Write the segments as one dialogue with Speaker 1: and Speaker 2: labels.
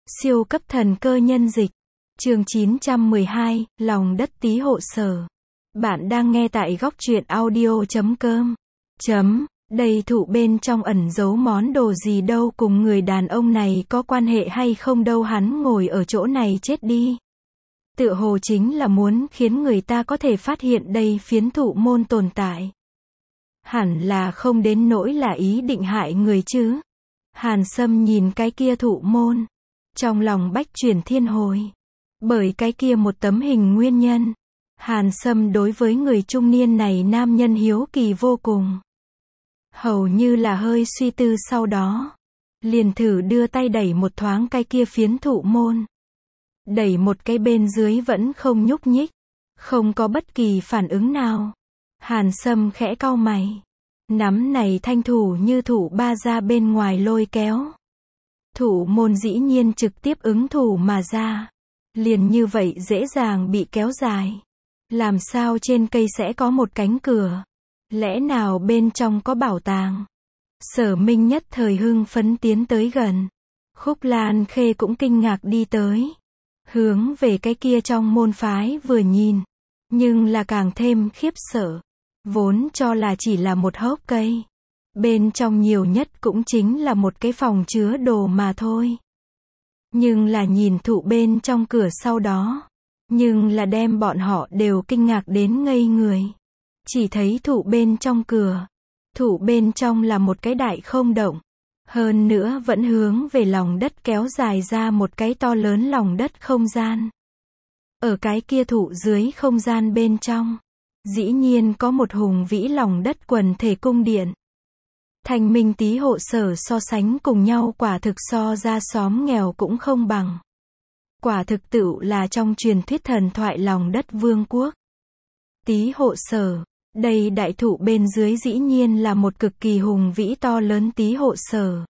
Speaker 1: Siêu cấp thần cơ nhân dịch. Chương 912, lòng đất Tý Hộ Sở. Bạn đang nghe tại góc truyện audio.com. Đây thụ bên trong ẩn giấu món đồ gì đâu, cùng người đàn ông này có quan hệ hay không đâu, hắn ngồi ở chỗ này chết đi. Tựa hồ chính là muốn khiến người ta có thể phát hiện đây phiến thụ môn tồn tại. Hẳn là không đến nỗi là ý định hại người chứ. Hàn Sâm nhìn cái kia thụ môn, trong lòng bách chuyển thiên hồi. Bởi cái kia một tấm hình nguyên nhân, Hàn Sâm đối với người trung niên này nam nhân hiếu kỳ vô cùng. Hầu như là hơi suy tư sau đó, liền thử đưa tay đẩy một thoáng cái kia phiến thụ môn. Đẩy một cái bên dưới vẫn không nhúc nhích, không có bất kỳ phản ứng nào. Hàn Sâm khẽ cau mày. Nắm này thanh thủ như thủ ba ra bên ngoài lôi kéo. Thủ môn dĩ nhiên trực tiếp ứng thủ mà ra. Liền như vậy dễ dàng bị kéo dài. Làm sao trên cây sẽ có một cánh cửa? Lẽ nào bên trong có bảo tàng? Sở Minh nhất thời hưng phấn tiến tới gần. Khúc Lan Khê cũng kinh ngạc đi tới. Hướng về cái kia trong môn phái vừa nhìn. Nhưng là càng thêm khiếp sợ. Vốn cho là chỉ là một hốc cây. Bên trong nhiều nhất cũng chính là một cái phòng chứa đồ mà thôi. Nhưng là nhìn thụ bên trong cửa sau đó. Nhưng là đem bọn họ đều kinh ngạc đến ngây người. Chỉ thấy thụ bên trong cửa. Thụ bên trong là một cái đại không động. Hơn nữa vẫn hướng về lòng đất kéo dài ra một cái to lớn lòng đất không gian. Ở cái kia thụ dưới không gian bên trong. Dĩ nhiên có một hùng vĩ lòng đất quần thể cung điện. Thanh Minh Tý Hộ Sở so sánh cùng nhau quả thực so ra xóm nghèo cũng không bằng. Quả thực tựu là trong truyền thuyết thần thoại lòng đất vương quốc. Tý Hộ Sở, đây đại thụ bên dưới dĩ nhiên là một cực kỳ hùng vĩ to lớn Tý Hộ Sở.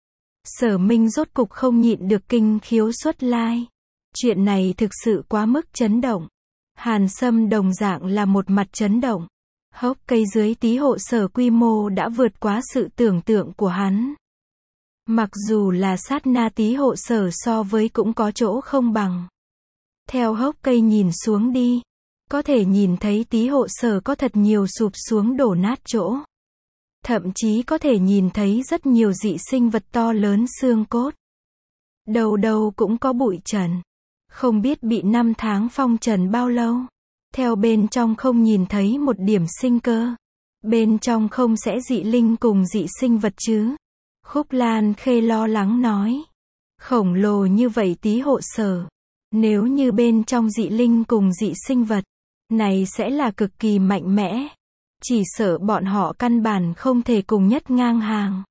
Speaker 1: Sở Minh rốt cục không nhịn được kinh khiếu xuất lai. Chuyện này thực sự quá mức chấn động. Hàn Sâm đồng dạng là một mặt chấn động. Hốc cây dưới Tý Hộ Sở quy mô đã vượt quá sự tưởng tượng của hắn. Mặc dù là sát na Tý Hộ Sở so với cũng có chỗ không bằng. Theo hốc cây nhìn xuống đi, có thể nhìn thấy Tý Hộ Sở có thật nhiều sụp xuống đổ nát chỗ. Thậm chí có thể nhìn thấy rất nhiều dị sinh vật to lớn xương cốt. Đầu đầu cũng có bụi trần. Không biết bị 5 tháng phong trần bao lâu. Theo bên trong không nhìn thấy một điểm sinh cơ. Bên trong không sẽ dị linh cùng dị sinh vật chứ? Khúc Lan Khê lo lắng nói. Khổng lồ như vậy Tý Hộ Sở. Nếu như bên trong dị linh cùng dị sinh vật, này sẽ là cực kỳ mạnh mẽ. Chỉ sợ bọn họ căn bản không thể cùng nhất ngang hàng.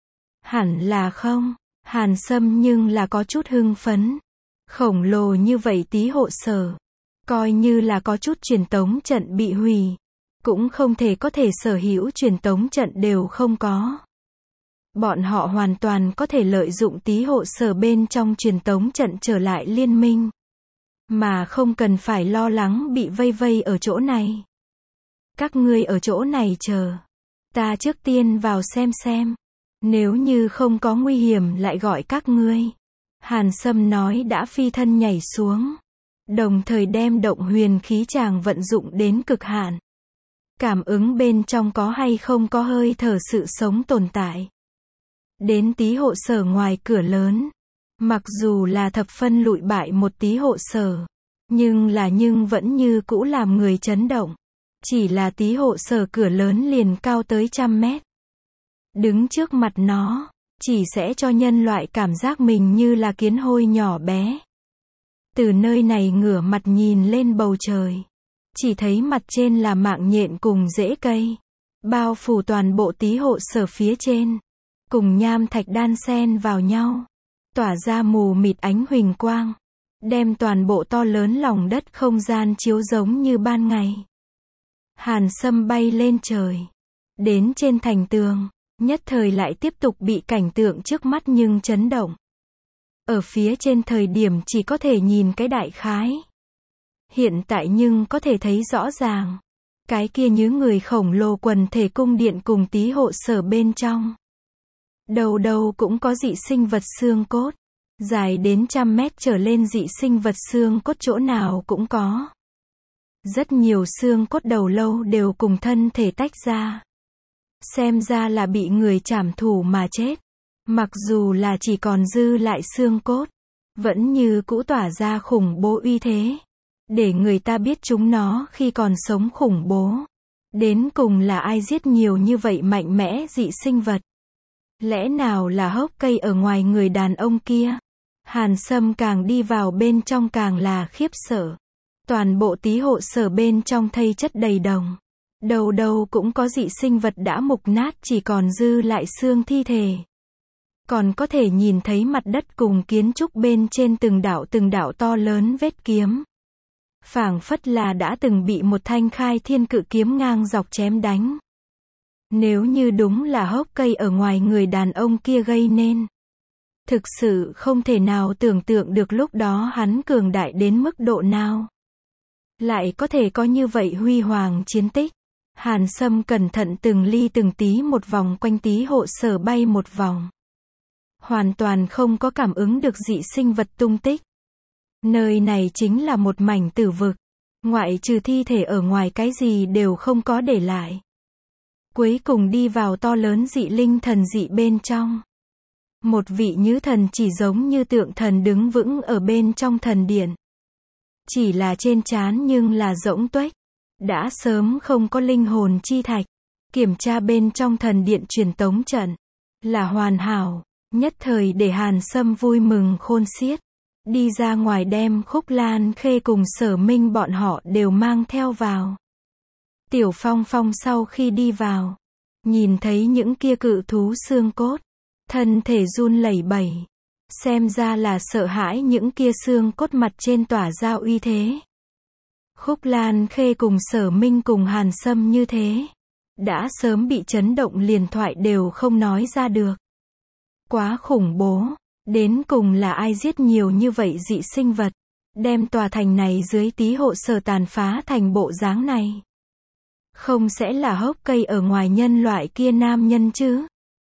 Speaker 1: Hẳn là không. Hàn Sâm nhưng là có chút hưng phấn. Khổng lồ như vậy Tý Hộ Sở. Coi như là có chút truyền tống trận bị hủy. Cũng không thể có thể sở hữu truyền tống trận đều không có. Bọn họ hoàn toàn có thể lợi dụng Tý Hộ Sở bên trong truyền tống trận trở lại liên minh. Mà không cần phải lo lắng bị vây ở chỗ này. Các ngươi ở chỗ này chờ. Ta trước tiên vào xem. Nếu như không có nguy hiểm lại gọi các ngươi. Hàn Sâm nói đã phi thân nhảy xuống. Đồng thời đem động huyền khí tràng vận dụng đến cực hạn. Cảm ứng bên trong có hay không có hơi thở sự sống tồn tại. Đến Tý Hộ Sở ngoài cửa lớn. Mặc dù là thập phân lụi bại một Tý Hộ Sở. Nhưng vẫn như cũ làm người chấn động. Chỉ là Tý Hộ Sở cửa lớn liền cao tới 100 mét. Đứng trước mặt nó. Chỉ sẽ cho nhân loại cảm giác mình như là kiến hôi nhỏ bé. Từ nơi này ngửa mặt nhìn lên bầu trời. Chỉ thấy mặt trên là mạng nhện cùng rễ cây. Bao phủ toàn bộ Tý Hộ Sở phía trên. Cùng nham thạch đan xen vào nhau. Tỏa ra mù mịt ánh huỳnh quang. Đem toàn bộ to lớn lòng đất không gian chiếu giống như ban ngày. Hàn Sâm bay lên trời. Đến trên thành tường. Nhất thời lại tiếp tục bị cảnh tượng trước mắt nhưng chấn động. Ở phía trên thời điểm chỉ có thể nhìn cái đại khái. Hiện tại nhưng có thể thấy rõ ràng. Cái kia như người khổng lồ quần thể cung điện cùng Tý Hộ Sở bên trong. Đầu đầu cũng có dị sinh vật xương cốt. Dài đến 100 mét trở lên dị sinh vật xương cốt chỗ nào cũng có. Rất nhiều xương cốt đầu lâu đều cùng thân thể tách ra. Xem ra là bị người trảm thủ mà chết. Mặc dù là chỉ còn dư lại xương cốt, vẫn như cũ tỏa ra khủng bố uy thế. Để người ta biết chúng nó khi còn sống khủng bố. Đến cùng là ai giết nhiều như vậy mạnh mẽ dị sinh vật? Lẽ nào là hốc cây ở ngoài người đàn ông kia? Hàn Sâm càng đi vào bên trong càng là khiếp sợ. Toàn bộ tí hộ sở bên trong thây chất đầy đồng. Đầu đầu cũng có dị sinh vật đã mục nát chỉ còn dư lại xương thi thể. Còn có thể nhìn thấy mặt đất cùng kiến trúc bên trên từng đạo to lớn vết kiếm. Phảng phất là đã từng bị một thanh khai thiên cự kiếm ngang dọc chém đánh. Nếu như đúng là hốc cây ở ngoài người đàn ông kia gây nên. Thực sự không thể nào tưởng tượng được lúc đó hắn cường đại đến mức độ nào. Lại có thể có như vậy huy hoàng chiến tích. Hàn Sâm cẩn thận từng ly từng tí một vòng quanh tí hộ sở bay một vòng. Hoàn toàn không có cảm ứng được dị sinh vật tung tích. Nơi này chính là một mảnh tử vực. Ngoại trừ thi thể ở ngoài cái gì đều không có để lại. Cuối cùng đi vào to lớn dị linh thần dị bên trong. Một vị nhứ thần chỉ giống như tượng thần đứng vững ở bên trong thần điện. Chỉ là trên trán nhưng là rỗng tuếch. Đã sớm không có linh hồn chi thạch. Kiểm tra bên trong thần điện truyền tống trận. Là hoàn hảo. Nhất thời để Hàn Sâm vui mừng khôn xiết. Đi ra ngoài đem Khúc Lan Khê cùng Sở Minh bọn họ đều mang theo vào. Tiểu Phong Phong sau khi đi vào. Nhìn thấy những kia cự thú xương cốt. Thân thể run lẩy bẩy. Xem ra là sợ hãi những kia xương cốt mặt trên tỏa ra uy thế. Khúc Lan Khê cùng Sở Minh cùng Hàn Sâm như thế. Đã sớm bị chấn động liền thoại đều không nói ra được. Quá khủng bố. Đến cùng là ai giết nhiều như vậy dị sinh vật. Đem tòa thành này dưới tí hộ sở tàn phá thành bộ dáng này. Không sẽ là hốc cây ở ngoài nhân loại kia nam nhân chứ?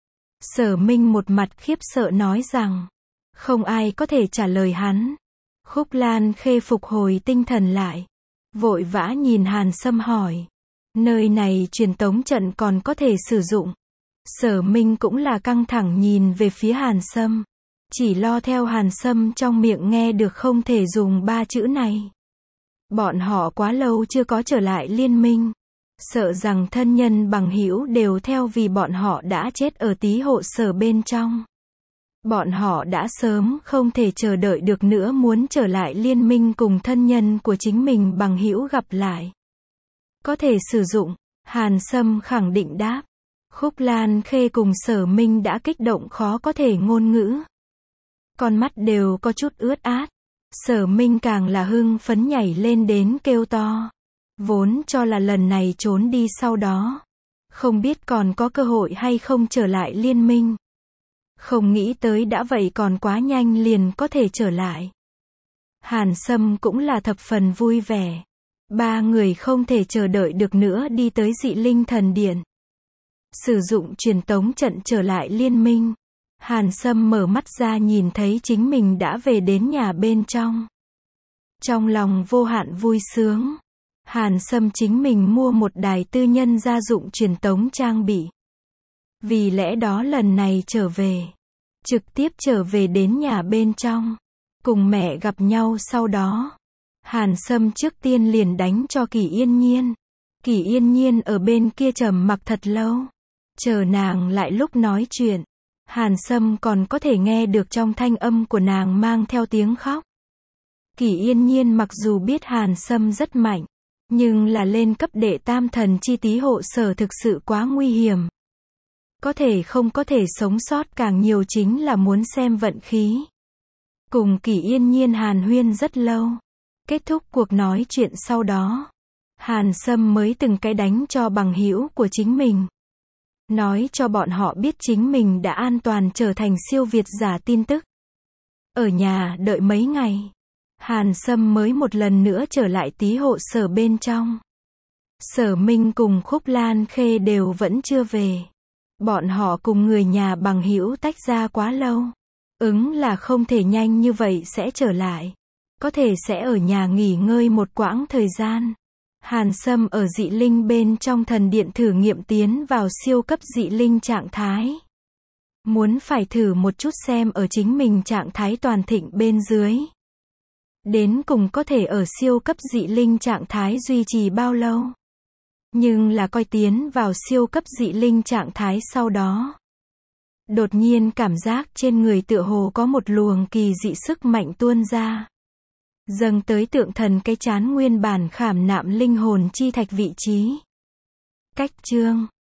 Speaker 1: Sở Minh một mặt khiếp sợ nói rằng. Không ai có thể trả lời hắn. Khúc Lan Khê phục hồi tinh thần lại. Vội vã nhìn Hàn Sâm hỏi. Nơi này truyền tống trận còn có thể sử dụng. Sở Minh cũng là căng thẳng nhìn về phía Hàn Sâm. Chỉ lo theo Hàn Sâm trong miệng nghe được không thể dùng 3 chữ này. Bọn họ quá lâu chưa có trở lại liên minh. Sợ rằng thân nhân bằng hữu đều theo vì bọn họ đã chết ở tí hộ sở bên trong. Bọn họ đã sớm không thể chờ đợi được nữa muốn trở lại liên minh cùng thân nhân của chính mình bằng hữu gặp lại. Có thể sử dụng, Hàn Sâm khẳng định đáp. Khúc Lan Khê cùng Sở Minh đã kích động khó có thể ngôn ngữ. Con mắt đều có chút ướt át. Sở Minh càng là hưng phấn nhảy lên đến kêu to. Vốn cho là lần này trốn đi sau đó. Không biết còn có cơ hội hay không trở lại liên minh. Không nghĩ tới đã vậy còn quá nhanh liền có thể trở lại. Hàn Sâm cũng là thập phần vui vẻ. 3 người không thể chờ đợi được nữa đi tới dị linh thần điện. Sử dụng truyền tống trận trở lại liên minh. Hàn Sâm mở mắt ra nhìn thấy chính mình đã về đến nhà bên trong. Trong lòng vô hạn vui sướng. Hàn Sâm chính mình mua một đài tư nhân gia dụng truyền tống trang bị. Vì lẽ đó lần này trở về. Trực tiếp trở về đến nhà bên trong. Cùng mẹ gặp nhau sau đó. Hàn Sâm trước tiên liền đánh cho Kỳ Yên Nhiên. Kỳ Yên Nhiên ở bên kia trầm mặc thật lâu. Chờ nàng lại lúc nói chuyện. Hàn Sâm còn có thể nghe được trong thanh âm của nàng mang theo tiếng khóc. Kỳ Yên Nhiên mặc dù biết Hàn Sâm rất mạnh. Nhưng là lên cấp đệ tam thần chi tí hộ sở thực sự quá nguy hiểm. Có thể không có thể sống sót càng nhiều chính là muốn xem vận khí. Cùng Kỳ Yên Nhiên hàn huyên rất lâu. Kết thúc cuộc nói chuyện sau đó. Hàn Sâm mới từng cái đánh cho bằng hữu của chính mình. Nói cho bọn họ biết chính mình đã an toàn trở thành siêu việt giả tin tức. Ở nhà đợi mấy ngày. Hàn Sâm mới một lần nữa trở lại tí hộ sở bên trong. Sở Minh cùng Khúc Lan Khê đều vẫn chưa về. Bọn họ cùng người nhà bằng hữu tách ra quá lâu. Ứng là không thể nhanh như vậy sẽ trở lại. Có thể sẽ ở nhà nghỉ ngơi một quãng thời gian. Hàn Sâm ở dị linh bên trong thần điện thử nghiệm tiến vào siêu cấp dị linh trạng thái. Muốn phải thử một chút xem ở chính mình trạng thái toàn thịnh bên dưới. Đến cùng có thể ở siêu cấp dị linh trạng thái duy trì bao lâu. Nhưng là coi tiến vào siêu cấp dị linh trạng thái sau đó. Đột nhiên cảm giác trên người tựa hồ có một luồng kỳ dị sức mạnh tuôn ra. Dâng tới tượng thần cái chán nguyên bản khảm nạm linh hồn chi thạch vị trí. Cách chương